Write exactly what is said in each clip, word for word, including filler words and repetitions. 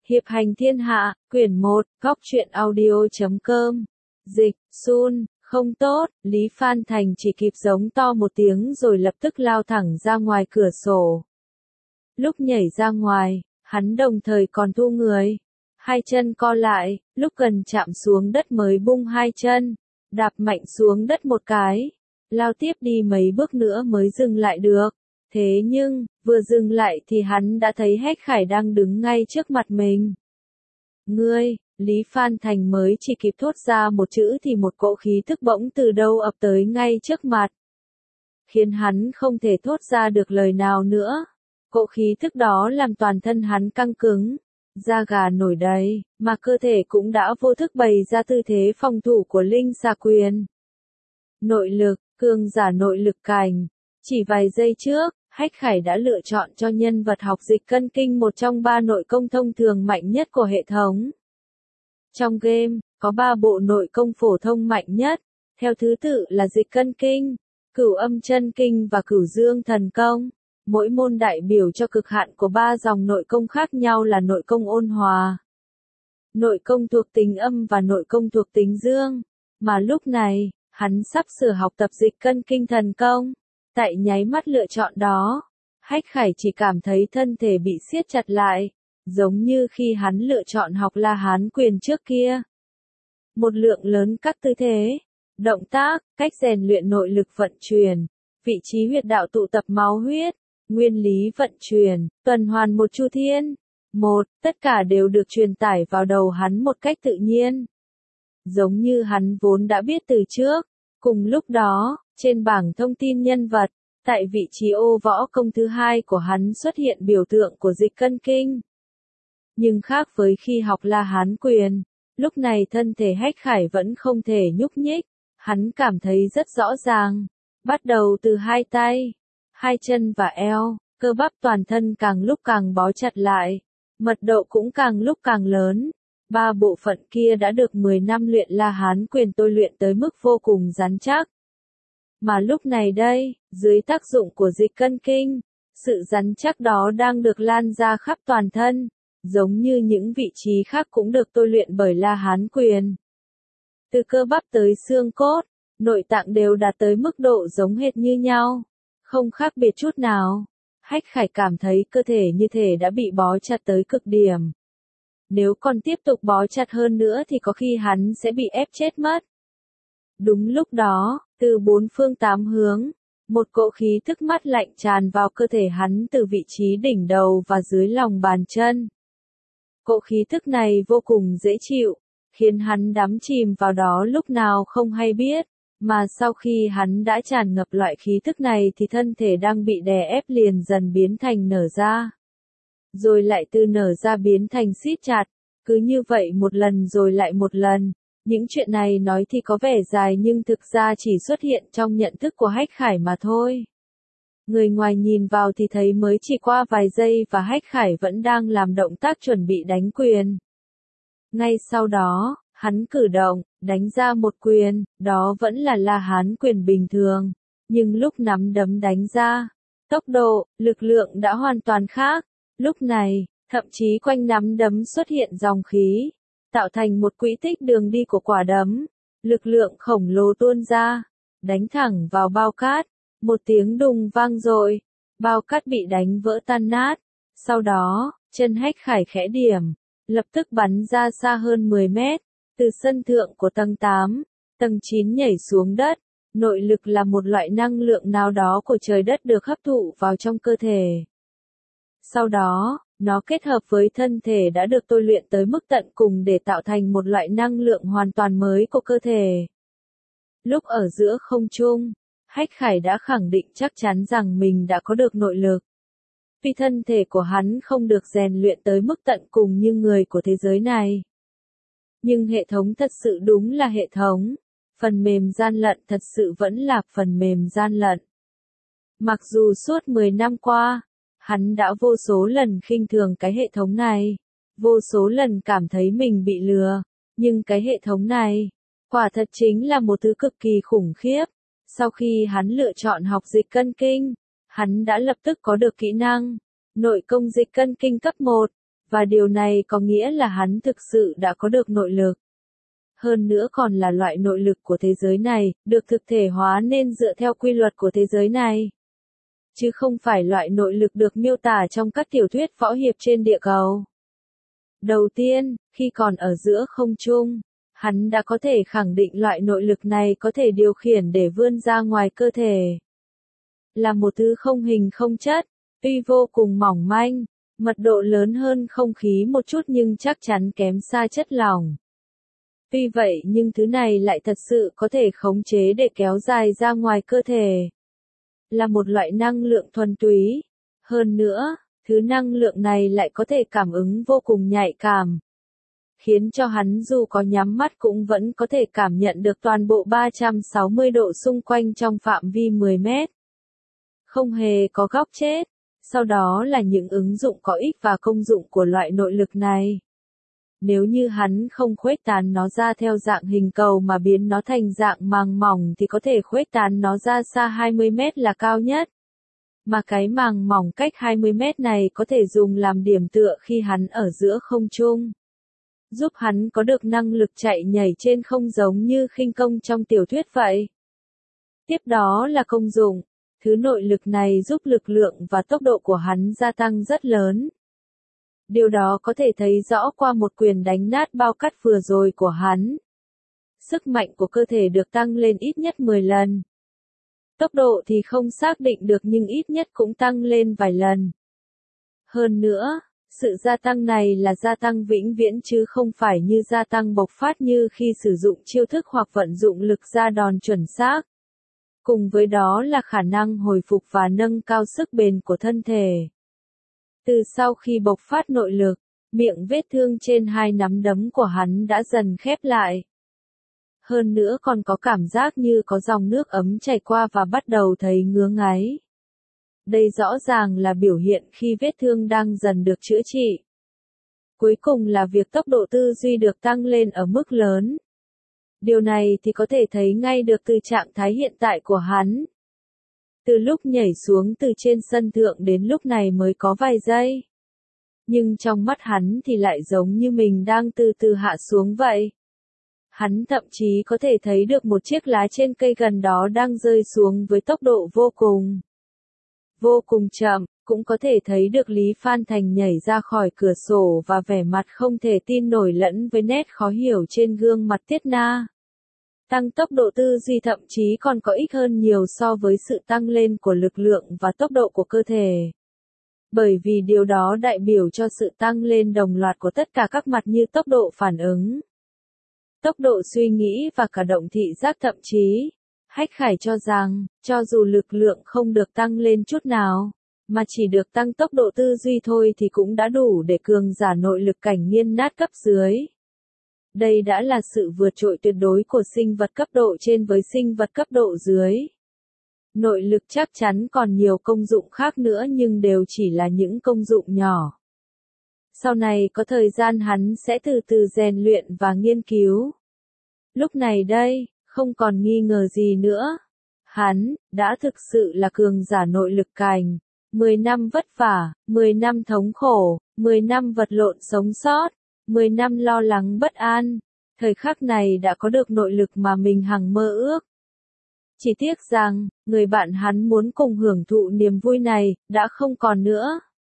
Hiệp hành thiên hạ, quyển một, góc truyện audio.com. Dịch, Sun, không tốt, Lý Phan Thành chỉ kịp giống to một tiếng rồi lập tức lao thẳng ra ngoài cửa sổ. Lúc nhảy ra ngoài, hắn đồng thời còn thu người. Hai chân co lại, lúc gần chạm xuống đất mới bung hai chân, đạp mạnh xuống đất một cái, lao tiếp đi mấy bước nữa mới dừng lại được. Thế nhưng, vừa dừng lại thì hắn đã thấy Hách Khải đang đứng ngay trước mặt mình. Ngươi, Lý Phan Thành mới chỉ kịp thốt ra một chữ thì một cỗ khí tức bỗng từ đâu ập tới ngay trước mặt. Khiến hắn không thể thốt ra được lời nào nữa. Cỗ khí tức đó làm toàn thân hắn căng cứng, da gà nổi đầy, mà cơ thể cũng đã vô thức bày ra tư thế phòng thủ của Linh Xà Quyền. Nội lực, cường giả nội lực cảnh. Chỉ vài giây trước, Hách Khải đã lựa chọn cho nhân vật học dịch cân kinh một trong ba nội công thông thường mạnh nhất của hệ thống. Trong game, có ba bộ nội công phổ thông mạnh nhất, theo thứ tự là dịch cân kinh, cửu âm chân kinh và cửu dương thần công. Mỗi môn đại biểu cho cực hạn của ba dòng nội công khác nhau là nội công ôn hòa, nội công thuộc tính âm và nội công thuộc tính dương. Mà lúc này, hắn sắp sửa học tập dịch cân kinh thần công. Tại nháy mắt lựa chọn đó, Hách Khải chỉ cảm thấy thân thể bị siết chặt lại, giống như khi hắn lựa chọn học La Hán quyền trước kia. Một lượng lớn các tư thế, động tác, cách rèn luyện nội lực vận chuyển, vị trí huyệt đạo tụ tập máu huyết, nguyên lý vận chuyển, tuần hoàn một chu thiên. Một, tất cả đều được truyền tải vào đầu hắn một cách tự nhiên. Giống như hắn vốn đã biết từ trước. Cùng lúc đó, trên bảng thông tin nhân vật, tại vị trí ô võ công thứ hai của hắn xuất hiện biểu tượng của dịch cân kinh. Nhưng khác với khi học La Hán quyền, lúc này thân thể Hách Khải vẫn không thể nhúc nhích, hắn cảm thấy rất rõ ràng. Bắt đầu từ hai tay, hai chân và eo, cơ bắp toàn thân càng lúc càng bó chặt lại, mật độ cũng càng lúc càng lớn. Ba bộ phận kia đã được mười năm luyện La Hán quyền tôi luyện tới mức vô cùng rắn chắc. Mà lúc này đây, dưới tác dụng của dịch cân kinh, sự rắn chắc đó đang được lan ra khắp toàn thân, giống như những vị trí khác cũng được tôi luyện bởi La Hán quyền. Từ cơ bắp tới xương cốt, nội tạng đều đạt tới mức độ giống hệt như nhau, không khác biệt chút nào. Hách Khải cảm thấy cơ thể như thể đã bị bó chặt tới cực điểm. Nếu còn tiếp tục bó chặt hơn nữa thì có khi hắn sẽ bị ép chết mất. Đúng lúc đó, từ bốn phương tám hướng, một cỗ khí tức mát lạnh tràn vào cơ thể hắn từ vị trí đỉnh đầu và dưới lòng bàn chân. Cỗ khí tức này vô cùng dễ chịu, khiến hắn đắm chìm vào đó lúc nào không hay biết, mà sau khi hắn đã tràn ngập loại khí tức này thì thân thể đang bị đè ép liền dần biến thành nở ra. Rồi lại từ nở ra biến thành siết chặt, cứ như vậy một lần rồi lại một lần. Những chuyện này nói thì có vẻ dài nhưng thực ra chỉ xuất hiện trong nhận thức của Hách Khải mà thôi. Người ngoài nhìn vào thì thấy mới chỉ qua vài giây và Hách Khải vẫn đang làm động tác chuẩn bị đánh quyền. Ngay sau đó, hắn cử động, đánh ra một quyền, đó vẫn là La Hán quyền bình thường. Nhưng lúc nắm đấm đánh ra, tốc độ, lực lượng đã hoàn toàn khác. Lúc này, thậm chí quanh nắm đấm xuất hiện dòng khí, tạo thành một quỹ tích đường đi của quả đấm. Lực lượng khổng lồ tuôn ra, đánh thẳng vào bao cát. Một tiếng đùng vang dội, bao cát bị đánh vỡ tan nát. Sau đó, chân Hách Khải khẽ điểm, lập tức bắn ra xa hơn mười mét. Từ sân thượng của tầng tám, tầng chín nhảy xuống đất. Nội lực là một loại năng lượng nào đó của trời đất được hấp thụ vào trong cơ thể. Sau đó, nó kết hợp với thân thể đã được tôi luyện tới mức tận cùng để tạo thành một loại năng lượng hoàn toàn mới của cơ thể. Lúc ở giữa không trung, Hách Khải đã khẳng định chắc chắn rằng mình đã có được nội lực. Vì thân thể của hắn không được rèn luyện tới mức tận cùng như người của thế giới này. Nhưng hệ thống thật sự đúng là hệ thống. Phần mềm gian lận thật sự vẫn là phần mềm gian lận. Mặc dù suốt mười năm qua, hắn đã vô số lần khinh thường cái hệ thống này, vô số lần cảm thấy mình bị lừa, nhưng cái hệ thống này, quả thật chính là một thứ cực kỳ khủng khiếp. Sau khi hắn lựa chọn học dịch cân kinh, hắn đã lập tức có được kỹ năng, nội công dịch cân kinh cấp một, Và điều này có nghĩa là hắn thực sự đã có được nội lực. Hơn nữa còn là loại nội lực của thế giới này, được thực thể hóa nên dựa theo quy luật của thế giới này. Chứ không phải loại nội lực được miêu tả trong các tiểu thuyết võ hiệp trên địa cầu. Đầu tiên, khi còn ở giữa không trung, hắn đã có thể khẳng định loại nội lực này có thể điều khiển để vươn ra ngoài cơ thể. Là một thứ không hình không chất, tuy vô cùng mỏng manh, mật độ lớn hơn không khí một chút nhưng chắc chắn kém xa chất lỏng. Tuy vậy nhưng thứ này lại thật sự có thể khống chế để kéo dài ra ngoài cơ thể. Là một loại năng lượng thuần túy. Hơn nữa, thứ năng lượng này lại có thể cảm ứng vô cùng nhạy cảm. Khiến cho hắn dù có nhắm mắt cũng vẫn có thể cảm nhận được toàn bộ ba trăm sáu mươi độ xung quanh trong phạm vi mười mét. Không hề có góc chết. Sau đó là những ứng dụng có ích và công dụng của loại nội lực này. Nếu như hắn không khuếch tán nó ra theo dạng hình cầu mà biến nó thành dạng màng mỏng thì có thể khuếch tán nó ra xa hai mươi mét là cao nhất. Mà cái màng mỏng cách hai mươi mét này có thể dùng làm điểm tựa khi hắn ở giữa không trung. Giúp hắn có được năng lực chạy nhảy trên không giống như khinh công trong tiểu thuyết vậy. Tiếp đó là công dụng. Thứ nội lực này giúp lực lượng và tốc độ của hắn gia tăng rất lớn. Điều đó có thể thấy rõ qua một quyền đánh nát bao cát vừa rồi của hắn. Sức mạnh của cơ thể được tăng lên ít nhất mười lần. Tốc độ thì không xác định được nhưng ít nhất cũng tăng lên vài lần. Hơn nữa, sự gia tăng này là gia tăng vĩnh viễn chứ không phải như gia tăng bộc phát như khi sử dụng chiêu thức hoặc vận dụng lực ra đòn chuẩn xác. Cùng với đó là khả năng hồi phục và nâng cao sức bền của thân thể. Từ sau khi bộc phát nội lực, miệng vết thương trên hai nắm đấm của hắn đã dần khép lại. Hơn nữa còn có cảm giác như có dòng nước ấm chảy qua và bắt đầu thấy ngứa ngáy. Đây rõ ràng là biểu hiện khi vết thương đang dần được chữa trị. Cuối cùng là việc tốc độ tư duy được tăng lên ở mức lớn. Điều này thì có thể thấy ngay được từ trạng thái hiện tại của hắn. Từ lúc nhảy xuống từ trên sân thượng đến lúc này mới có vài giây. Nhưng trong mắt hắn thì lại giống như mình đang từ từ hạ xuống vậy. Hắn thậm chí có thể thấy được một chiếc lá trên cây gần đó đang rơi xuống với tốc độ vô cùng. Vô cùng chậm, cũng có thể thấy được Lý Phan Thành nhảy ra khỏi cửa sổ và vẻ mặt không thể tin nổi lẫn với nét khó hiểu trên gương mặt Tiết Na. Tăng tốc độ tư duy thậm chí còn có ích hơn nhiều so với sự tăng lên của lực lượng và tốc độ của cơ thể. Bởi vì điều đó đại biểu cho sự tăng lên đồng loạt của tất cả các mặt như tốc độ phản ứng, tốc độ suy nghĩ và cả động thị giác thậm chí. Hách Khải cho rằng, cho dù lực lượng không được tăng lên chút nào, mà chỉ được tăng tốc độ tư duy thôi thì cũng đã đủ để cường giả nội lực cảnh nghiên nát cấp dưới. Đây đã là sự vượt trội tuyệt đối của sinh vật cấp độ trên với sinh vật cấp độ dưới. Nội lực chắc chắn còn nhiều công dụng khác nữa nhưng đều chỉ là những công dụng nhỏ. Sau này có thời gian hắn sẽ từ từ rèn luyện và nghiên cứu. Lúc này đây, không còn nghi ngờ gì nữa. Hắn, đã thực sự là cường giả nội lực cảnh. mười năm vất vả, mười năm thống khổ, mười năm vật lộn sống sót, mười năm lo lắng bất an. Thời khắc này đã có được nội lực mà mình hằng mơ ước. Chỉ tiếc rằng, người bạn hắn muốn cùng hưởng thụ niềm vui này, đã không còn nữa.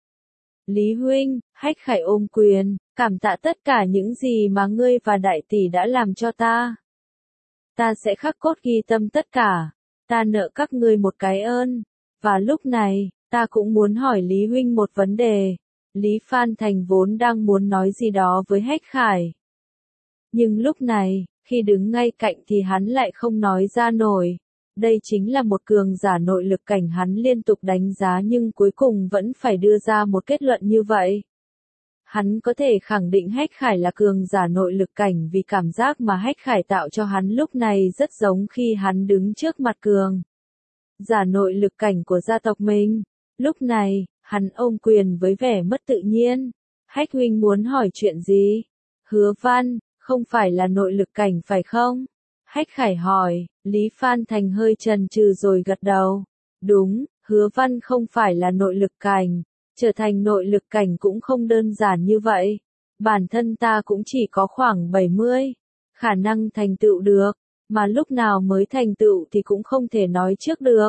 Lý huynh, Hách Khải ôm quyền, cảm tạ tất cả những gì mà ngươi và đại tỷ đã làm cho ta. Ta sẽ khắc cốt ghi tâm tất cả. Ta nợ các ngươi một cái ơn. Và lúc này, ta cũng muốn hỏi Lý huynh một vấn đề. Lý Phan Thành vốn đang muốn nói gì đó với Hách Khải. Nhưng lúc này, khi đứng ngay cạnh thì hắn lại không nói ra nổi. Đây chính là một cường giả nội lực cảnh hắn liên tục đánh giá nhưng cuối cùng vẫn phải đưa ra một kết luận như vậy. Hắn có thể khẳng định Hách Khải là cường giả nội lực cảnh vì cảm giác mà Hách Khải tạo cho hắn lúc này rất giống khi hắn đứng trước mặt cường giả nội lực cảnh của gia tộc mình. Lúc này, hắn ôm quyền với vẻ mất tự nhiên. Hách huynh muốn hỏi chuyện gì? Hứa Văn, không phải là nội lực cảnh phải không? Hách Khải hỏi, Lý Phan Thành hơi chần chừ rồi gật đầu. Đúng, Hứa Văn không phải là nội lực cảnh. Trở thành nội lực cảnh cũng không đơn giản như vậy. Bản thân ta cũng chỉ có khoảng bảy mươi, khả năng thành tựu được, mà lúc nào mới thành tựu thì cũng không thể nói trước được.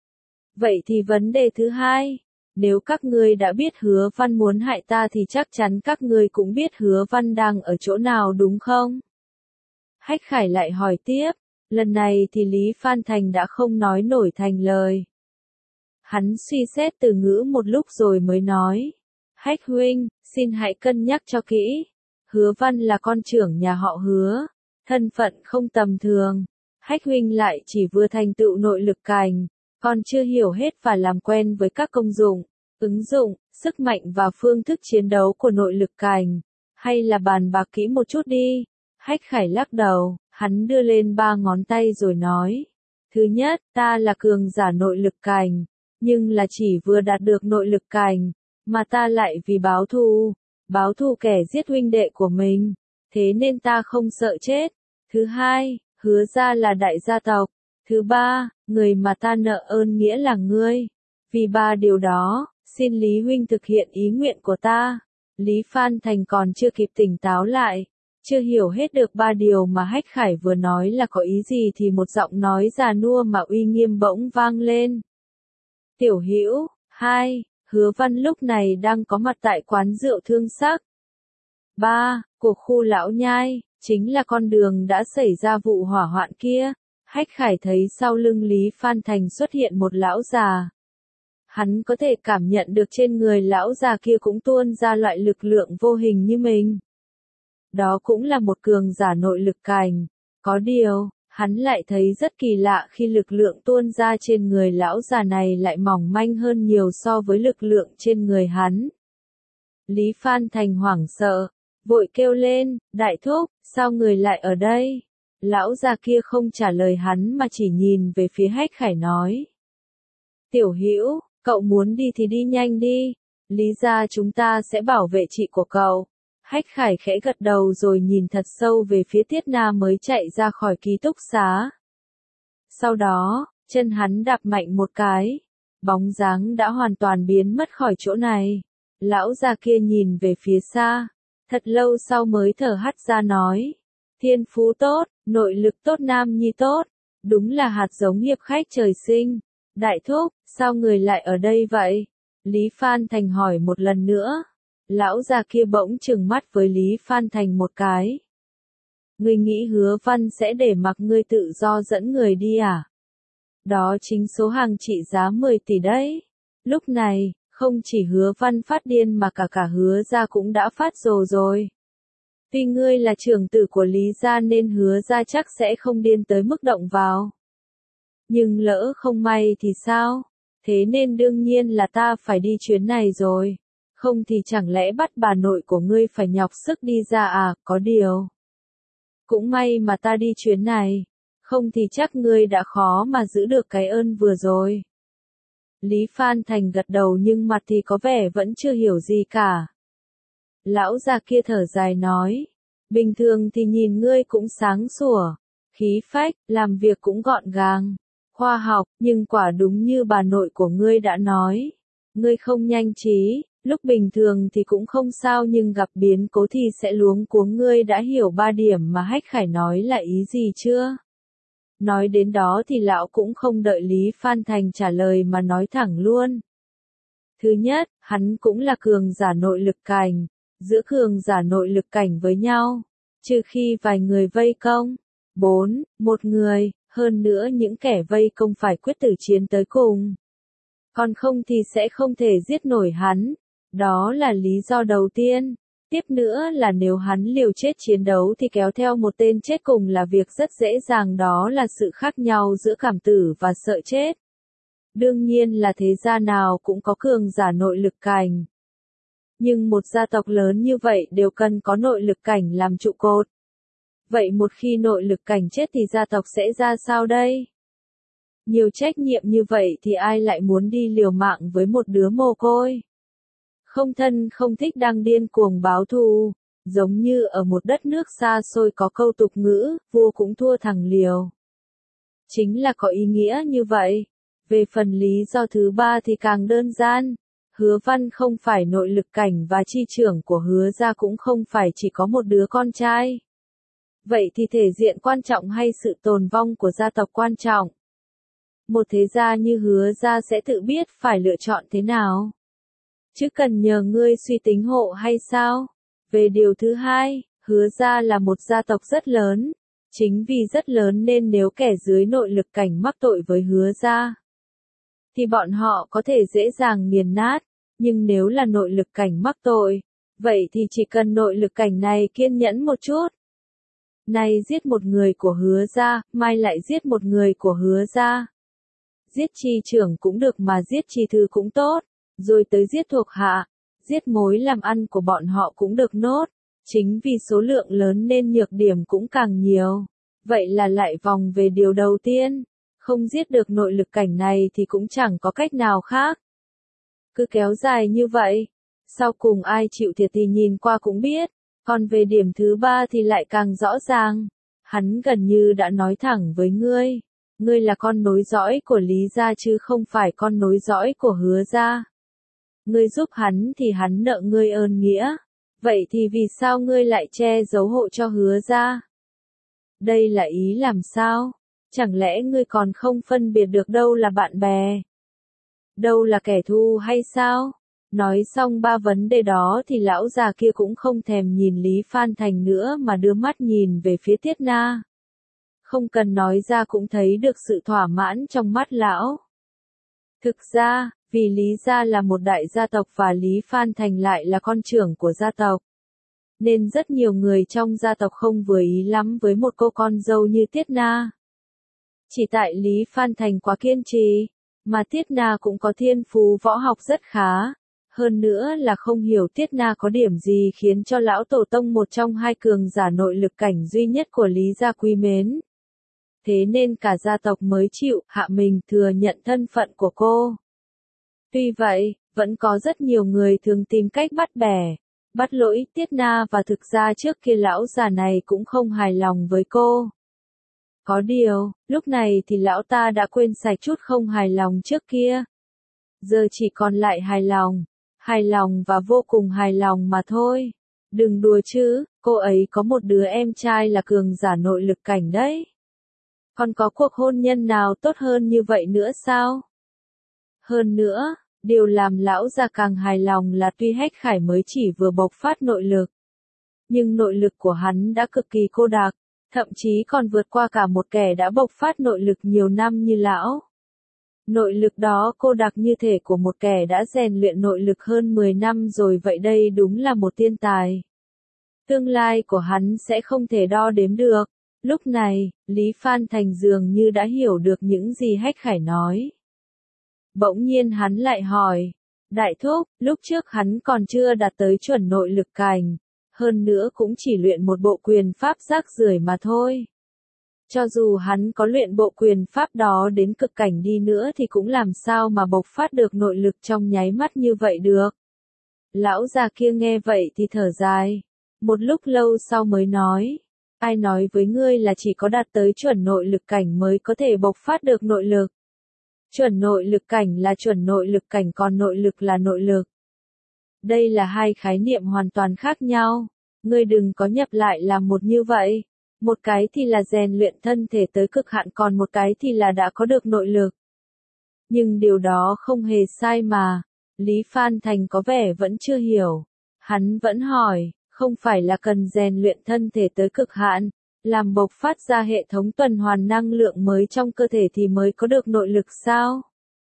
Vậy thì vấn đề thứ hai, nếu các ngươi đã biết Hứa Văn muốn hại ta thì chắc chắn các ngươi cũng biết Hứa Văn đang ở chỗ nào đúng không? Hách Khải lại hỏi tiếp, lần này thì Lý Phan Thành đã không nói nổi thành lời. Hắn suy xét từ ngữ một lúc rồi mới nói, Hách huynh, xin hãy cân nhắc cho kỹ. Hứa Văn là con trưởng nhà họ Hứa, thân phận không tầm thường. Hách huynh lại chỉ vừa thành tựu nội lực cảnh, còn chưa hiểu hết và làm quen với các công dụng, ứng dụng, sức mạnh và phương thức chiến đấu của nội lực cảnh. Hay là bàn bạc kỹ một chút đi. Hách Khải lắc đầu, hắn đưa lên ba ngón tay rồi nói. Thứ nhất, ta là cường giả nội lực cảnh, nhưng là chỉ vừa đạt được nội lực cảnh, mà ta lại vì báo thù, báo thù kẻ giết huynh đệ của mình, thế nên ta không sợ chết. Thứ hai, Hứa gia là đại gia tộc. Thứ ba, người mà ta nợ ơn nghĩa là ngươi. Vì ba điều đó, xin Lý huynh thực hiện ý nguyện của ta. Lý Phan Thành còn chưa kịp tỉnh táo lại, chưa hiểu hết được ba điều mà Hách Khải vừa nói là có ý gì thì một giọng nói già nua mà uy nghiêm bỗng vang lên. Tiểu Hữu, hai, Hứa Văn lúc này đang có mặt tại quán rượu Thương Sắc. Ba, của khu Lão Nhai, chính là con đường đã xảy ra vụ hỏa hoạn kia. Hách Khải thấy sau lưng Lý Phan Thành xuất hiện một lão già. Hắn có thể cảm nhận được trên người lão già kia cũng tuôn ra loại lực lượng vô hình như mình. Đó cũng là một cường giả nội lực cảnh. Có điều, hắn lại thấy rất kỳ lạ khi lực lượng tuôn ra trên người lão già này lại mỏng manh hơn nhiều so với lực lượng trên người hắn. Lý Phan Thành hoảng sợ, vội kêu lên, đại thúc, sao người lại ở đây? Lão già kia không trả lời hắn mà chỉ nhìn về phía Hách Khải nói. Tiểu Hữu, cậu muốn đi thì đi nhanh đi, Lý gia chúng ta sẽ bảo vệ chị của cậu. Hách Khải khẽ gật đầu rồi nhìn thật sâu về phía Tiết Na mới chạy ra khỏi ký túc xá. Sau đó, chân hắn đạp mạnh một cái, bóng dáng đã hoàn toàn biến mất khỏi chỗ này. Lão già kia nhìn về phía xa, thật lâu sau mới thở hắt ra nói. Thiên phú tốt, nội lực tốt, nam nhi tốt, đúng là hạt giống hiệp khách trời sinh. Đại thúc, sao người lại ở đây vậy? Lý Phan Thành hỏi một lần nữa. Lão già kia bỗng trừng mắt với Lý Phan Thành một cái. Ngươi nghĩ Hứa Văn sẽ để mặc ngươi tự do dẫn người đi à? Đó chính số hàng trị giá mười tỷ đấy. Lúc này, không chỉ Hứa Văn phát điên mà cả cả Hứa gia cũng đã phát rồ rồi. Tuy ngươi là trưởng tử của Lý gia nên Hứa gia chắc sẽ không điên tới mức động vào. Nhưng lỡ không may thì sao? Thế nên đương nhiên là ta phải đi chuyến này rồi. Không thì chẳng lẽ bắt bà nội của ngươi phải nhọc sức đi ra à, có điều. Cũng may mà ta đi chuyến này. Không thì chắc ngươi đã khó mà giữ được cái ơn vừa rồi. Lý Phan Thành gật đầu nhưng mặt thì có vẻ vẫn chưa hiểu gì cả. Lão già kia thở dài nói. Bình thường thì nhìn ngươi cũng sáng sủa, khí phách, làm việc cũng gọn gàng, khoa học, nhưng quả đúng như bà nội của ngươi đã nói. Ngươi không nhanh trí, lúc bình thường thì cũng không sao nhưng gặp biến cố thì sẽ luống cuống. Ngươi đã hiểu ba điểm mà Hách Khải nói là ý gì chưa? Nói đến đó thì lão cũng không đợi Lý Phan Thành trả lời mà nói thẳng luôn. Thứ nhất, hắn cũng là cường giả nội lực cảnh, giữa cường giả nội lực cảnh với nhau, trừ khi vài người vây công. Bốn, một người, hơn nữa những kẻ vây công phải quyết tử chiến tới cùng. Còn không thì sẽ không thể giết nổi hắn. Đó là lý do đầu tiên. Tiếp nữa là nếu hắn liều chết chiến đấu thì kéo theo một tên chết cùng là việc rất dễ dàng, đó là sự khác nhau giữa cảm tử và sợ chết. Đương nhiên là thế gia nào cũng có cường giả nội lực cảnh. Nhưng một gia tộc lớn như vậy đều cần có nội lực cảnh làm trụ cột. Vậy một khi nội lực cảnh chết thì gia tộc sẽ ra sao đây? Nhiều trách nhiệm như vậy thì ai lại muốn đi liều mạng với một đứa mồ côi? Không thân không thích đang điên cuồng báo thù, giống như ở một đất nước xa xôi có câu tục ngữ, vua cũng thua thằng liều. Chính là có ý nghĩa như vậy. Về phần lý do thứ ba thì càng đơn giản. Hứa Văn không phải nội lực cảnh và chi trưởng của Hứa gia cũng không phải chỉ có một đứa con trai. Vậy thì thể diện quan trọng hay sự tồn vong của gia tộc quan trọng? Một thế gia như Hứa gia sẽ tự biết phải lựa chọn thế nào. Chứ cần nhờ ngươi suy tính hộ hay sao? Về điều thứ hai, Hứa gia là một gia tộc rất lớn. Chính vì rất lớn nên nếu kẻ dưới nội lực cảnh mắc tội với Hứa gia, thì bọn họ có thể dễ dàng nghiền nát. Nhưng nếu là nội lực cảnh mắc tội, vậy thì chỉ cần nội lực cảnh này kiên nhẫn một chút. Nay giết một người của Hứa gia, mai lại giết một người của Hứa gia. Giết chi trưởng cũng được mà giết chi thư cũng tốt, rồi tới giết thuộc hạ, giết mối làm ăn của bọn họ cũng được nốt. Chính vì số lượng lớn nên nhược điểm cũng càng nhiều. Vậy là lại vòng về điều đầu tiên. Không giết được nội lực cảnh này thì cũng chẳng có cách nào khác. Cứ kéo dài như vậy, sau cùng ai chịu thiệt thì nhìn qua cũng biết. Còn về điểm thứ ba thì lại càng rõ ràng. Hắn gần như đã nói thẳng với ngươi. Ngươi là con nối dõi của Lý gia chứ không phải con nối dõi của Hứa gia. Ngươi giúp hắn thì hắn nợ ngươi ơn nghĩa. Vậy thì vì sao ngươi lại che giấu hộ cho Hứa gia? Đây là ý làm sao? Chẳng lẽ ngươi còn không phân biệt được đâu là bạn bè, đâu là kẻ thù hay sao? Nói xong ba vấn đề đó thì lão già kia cũng không thèm nhìn Lý Phan Thành nữa mà đưa mắt nhìn về phía Tiết Na. Không cần nói ra cũng thấy được sự thỏa mãn trong mắt lão. Thực ra, vì Lý gia là một đại gia tộc và Lý Phan Thành lại là con trưởng của gia tộc, nên rất nhiều người trong gia tộc không vừa ý lắm với một cô con dâu như Tiết Na. Chỉ tại Lý Phan Thành quá kiên trì, mà Tiết Na cũng có thiên phú võ học rất khá. Hơn nữa là không hiểu Tiết Na có điểm gì khiến cho lão tổ tông một trong hai cường giả nội lực cảnh duy nhất của Lý gia quý mến. Thế nên cả gia tộc mới chịu hạ mình thừa nhận thân phận của cô. Tuy vậy, vẫn có rất nhiều người thường tìm cách bắt bẻ, bắt lỗi Tiết Na và thực ra trước kia lão già này cũng không hài lòng với cô. Có điều, lúc này thì lão ta đã quên sạch chút không hài lòng trước kia. Giờ chỉ còn lại hài lòng, hài lòng và vô cùng hài lòng mà thôi. Đừng đùa chứ, cô ấy có một đứa em trai là cường giả nội lực cảnh đấy. Còn có cuộc hôn nhân nào tốt hơn như vậy nữa sao? Hơn nữa, điều làm lão già càng hài lòng là tuy Hách Khải mới chỉ vừa bộc phát nội lực, nhưng nội lực của hắn đã cực kỳ cô đặc, thậm chí còn vượt qua cả một kẻ đã bộc phát nội lực nhiều năm như lão. Nội lực đó cô đặc như thể của một kẻ đã rèn luyện nội lực hơn mười năm rồi, vậy đây đúng là một thiên tài. Tương lai của hắn sẽ không thể đo đếm được. Lúc này, Lý Phan Thành dường như đã hiểu được những gì Hách Khải nói. Bỗng nhiên hắn lại hỏi, đại thúc, lúc trước hắn còn chưa đạt tới chuẩn nội lực cảnh, hơn nữa cũng chỉ luyện một bộ quyền pháp rác rưởi mà thôi. Cho dù hắn có luyện bộ quyền pháp đó đến cực cảnh đi nữa thì cũng làm sao mà bộc phát được nội lực trong nháy mắt như vậy được. Lão già kia nghe vậy thì thở dài, một lúc lâu sau mới nói, ai nói với ngươi là chỉ có đạt tới chuẩn nội lực cảnh mới có thể bộc phát được nội lực. Chuẩn nội lực cảnh là chuẩn nội lực cảnh, còn nội lực là nội lực. Đây là hai khái niệm hoàn toàn khác nhau. Ngươi đừng có nhập lại làm một như vậy. Một cái thì là rèn luyện thân thể tới cực hạn, còn một cái thì là đã có được nội lực. Nhưng điều đó không hề sai mà. Lý Phan Thành có vẻ vẫn chưa hiểu. Hắn vẫn hỏi, không phải là cần rèn luyện thân thể tới cực hạn, làm bộc phát ra hệ thống tuần hoàn năng lượng mới trong cơ thể thì mới có được nội lực sao?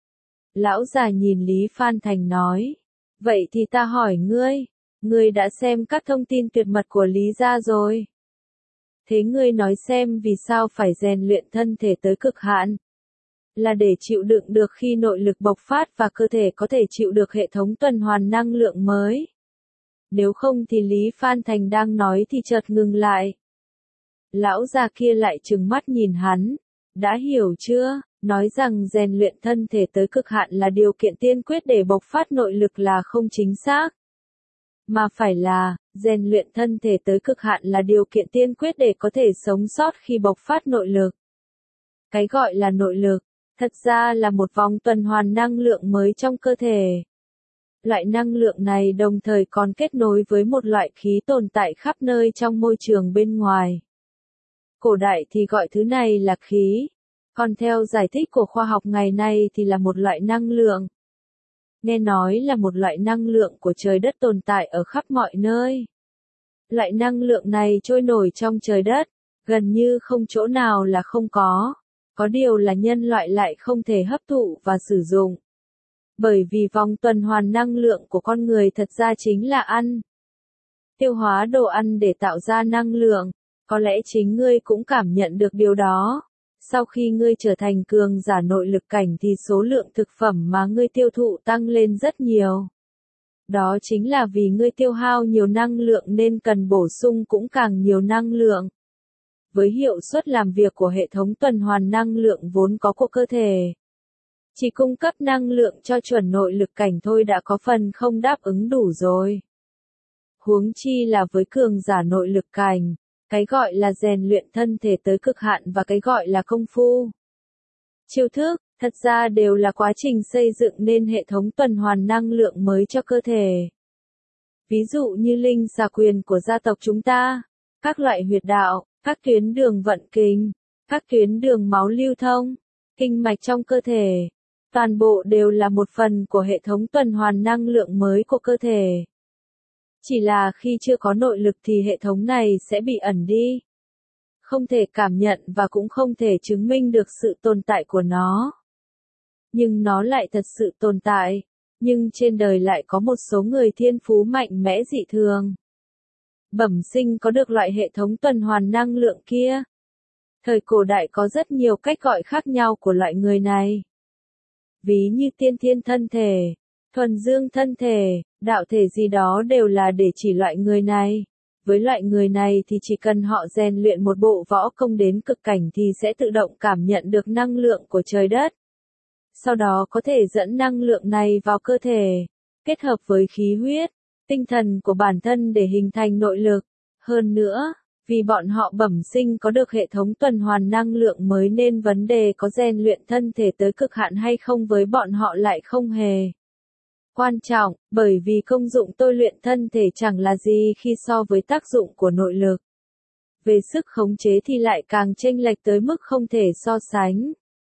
Lão già nhìn Lý Phan Thành nói, vậy thì ta hỏi ngươi, ngươi đã xem các thông tin tuyệt mật của Lý gia rồi. Thế ngươi nói xem vì sao phải rèn luyện thân thể tới cực hạn? Là để chịu đựng được khi nội lực bộc phát và cơ thể có thể chịu được hệ thống tuần hoàn năng lượng mới. Nếu không thì Lý Phan Thành đang nói thì chợt ngừng lại. Lão già kia lại trừng mắt nhìn hắn, đã hiểu chưa, nói rằng rèn luyện thân thể tới cực hạn là điều kiện tiên quyết để bộc phát nội lực là không chính xác. Mà phải là, rèn luyện thân thể tới cực hạn là điều kiện tiên quyết để có thể sống sót khi bộc phát nội lực. Cái gọi là nội lực, thật ra là một vòng tuần hoàn năng lượng mới trong cơ thể. Loại năng lượng này đồng thời còn kết nối với một loại khí tồn tại khắp nơi trong môi trường bên ngoài. Cổ đại thì gọi thứ này là khí, còn theo giải thích của khoa học ngày nay thì là một loại năng lượng. Nghe nói là một loại năng lượng của trời đất tồn tại ở khắp mọi nơi. Loại năng lượng này trôi nổi trong trời đất, gần như không chỗ nào là không có, có điều là nhân loại lại không thể hấp thụ và sử dụng. Bởi vì vòng tuần hoàn năng lượng của con người thật ra chính là ăn. Tiêu hóa đồ ăn để tạo ra năng lượng, có lẽ chính ngươi cũng cảm nhận được điều đó. Sau khi ngươi trở thành cường giả nội lực cảnh thì số lượng thực phẩm mà ngươi tiêu thụ tăng lên rất nhiều. Đó chính là vì ngươi tiêu hao nhiều năng lượng nên cần bổ sung cũng càng nhiều năng lượng. Với hiệu suất làm việc của hệ thống tuần hoàn năng lượng vốn có của cơ thể, chỉ cung cấp năng lượng cho chuẩn nội lực cảnh thôi đã có phần không đáp ứng đủ rồi. Huống chi là với cường giả nội lực cảnh, cái gọi là rèn luyện thân thể tới cực hạn và cái gọi là công phu, chiêu thức, thật ra đều là quá trình xây dựng nên hệ thống tuần hoàn năng lượng mới cho cơ thể. Ví dụ như linh xà quyền của gia tộc chúng ta, các loại huyệt đạo, các tuyến đường vận kinh, các tuyến đường máu lưu thông, kinh mạch trong cơ thể, toàn bộ đều là một phần của hệ thống tuần hoàn năng lượng mới của cơ thể. Chỉ là khi chưa có nội lực thì hệ thống này sẽ bị ẩn đi. Không thể cảm nhận và cũng không thể chứng minh được sự tồn tại của nó. Nhưng nó lại thật sự tồn tại. Nhưng trên đời lại có một số người thiên phú mạnh mẽ dị thường. Bẩm sinh có được loại hệ thống tuần hoàn năng lượng kia. Thời cổ đại có rất nhiều cách gọi khác nhau của loại người này. Ví như tiên thiên thân thể, thuần dương thân thể, đạo thể gì đó đều là để chỉ loại người này. Với loại người này thì chỉ cần họ rèn luyện một bộ võ công đến cực cảnh thì sẽ tự động cảm nhận được năng lượng của trời đất. Sau đó có thể dẫn năng lượng này vào cơ thể, kết hợp với khí huyết, tinh thần của bản thân để hình thành nội lực. Hơn nữa, vì bọn họ bẩm sinh có được hệ thống tuần hoàn năng lượng mới nên vấn đề có rèn luyện thân thể tới cực hạn hay không với bọn họ lại không hề quan trọng, bởi vì công dụng tôi luyện thân thể chẳng là gì khi so với tác dụng của nội lực. Về sức khống chế thì lại càng chênh lệch tới mức không thể so sánh.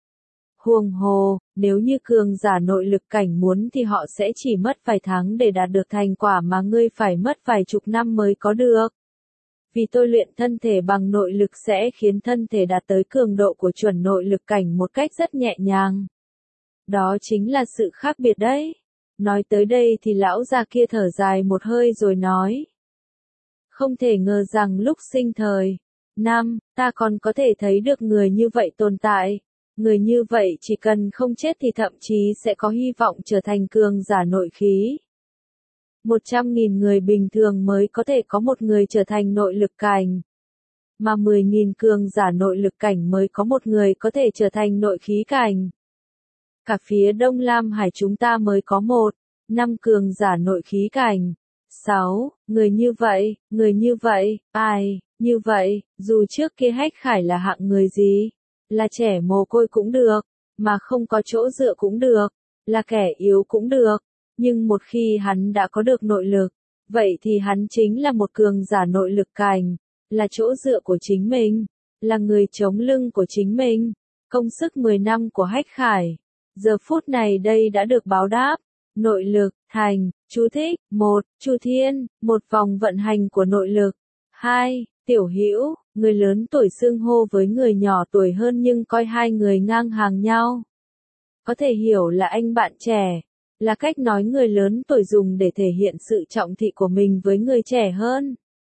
Huống hồ, nếu như cường giả nội lực cảnh muốn thì họ sẽ chỉ mất vài tháng để đạt được thành quả mà ngươi phải mất vài chục năm mới có được. Vì tôi luyện thân thể bằng nội lực sẽ khiến thân thể đạt tới cường độ của chuẩn nội lực cảnh một cách rất nhẹ nhàng. Đó chính là sự khác biệt đấy. Nói tới đây thì lão già kia thở dài một hơi rồi nói. Không thể ngờ rằng lúc sinh thời, năm, ta còn có thể thấy được người như vậy tồn tại. Người như vậy chỉ cần không chết thì thậm chí sẽ có hy vọng trở thành cường giả nội khí. Một trăm nghìn người bình thường mới có thể có một người trở thành nội lực cảnh. Mà mười nghìn cường giả nội lực cảnh mới có một người có thể trở thành nội khí cảnh. Cả phía Đông Lam Hải chúng ta mới có một, năm cường giả nội khí cảnh. Sáu, người như vậy, người như vậy, ai, như vậy, dù trước kia Hách Khải là hạng người gì, là trẻ mồ côi cũng được, mà không có chỗ dựa cũng được, là kẻ yếu cũng được, nhưng một khi hắn đã có được nội lực, vậy thì hắn chính là một cường giả nội lực cảnh, là chỗ dựa của chính mình, là người chống lưng của chính mình. Công sức mười năm của Hách Khải, giờ phút này đây đã được báo đáp. Nội lực, thành, chú thích, một, Chu Thiên, một vòng vận hành của nội lực. Hai, Tiểu Hữu, người lớn tuổi xưng hô với người nhỏ tuổi hơn nhưng coi hai người ngang hàng nhau. Có thể hiểu là anh bạn trẻ, là cách nói người lớn tuổi dùng để thể hiện sự trọng thị của mình với người trẻ hơn.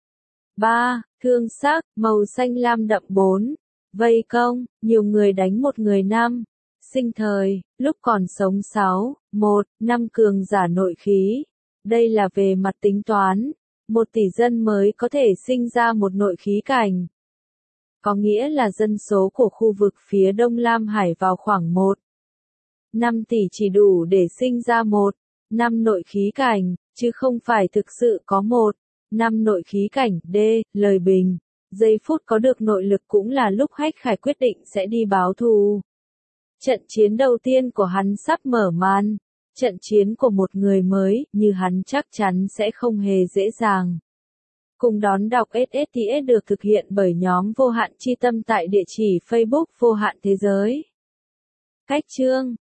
Ba, Thương sắc, màu xanh lam đậm. Bốn, Vây công, nhiều người đánh một người. Năm, Sinh thời, lúc còn sống. Sáu, một, Năm cường giả nội khí. Đây là về mặt tính toán, một tỷ dân mới có thể sinh ra một nội khí cảnh. Có nghĩa là dân số của khu vực phía Đông Lam Hải vào khoảng một, năm tỷ chỉ đủ để sinh ra một, năm nội khí cảnh, chứ không phải thực sự có một, năm nội khí cảnh. D. Lời bình, giây phút có được nội lực cũng là lúc Hách Khải quyết định sẽ đi báo thù. Trận chiến đầu tiên của hắn sắp mở màn. Trận chiến của một người mới, như hắn chắc chắn sẽ không hề dễ dàng. Cùng đón đọc ét ét tê ét được thực hiện bởi nhóm Vô Hạn Chi Tâm tại địa chỉ Facebook Vô Hạn Thế Giới. Cách chương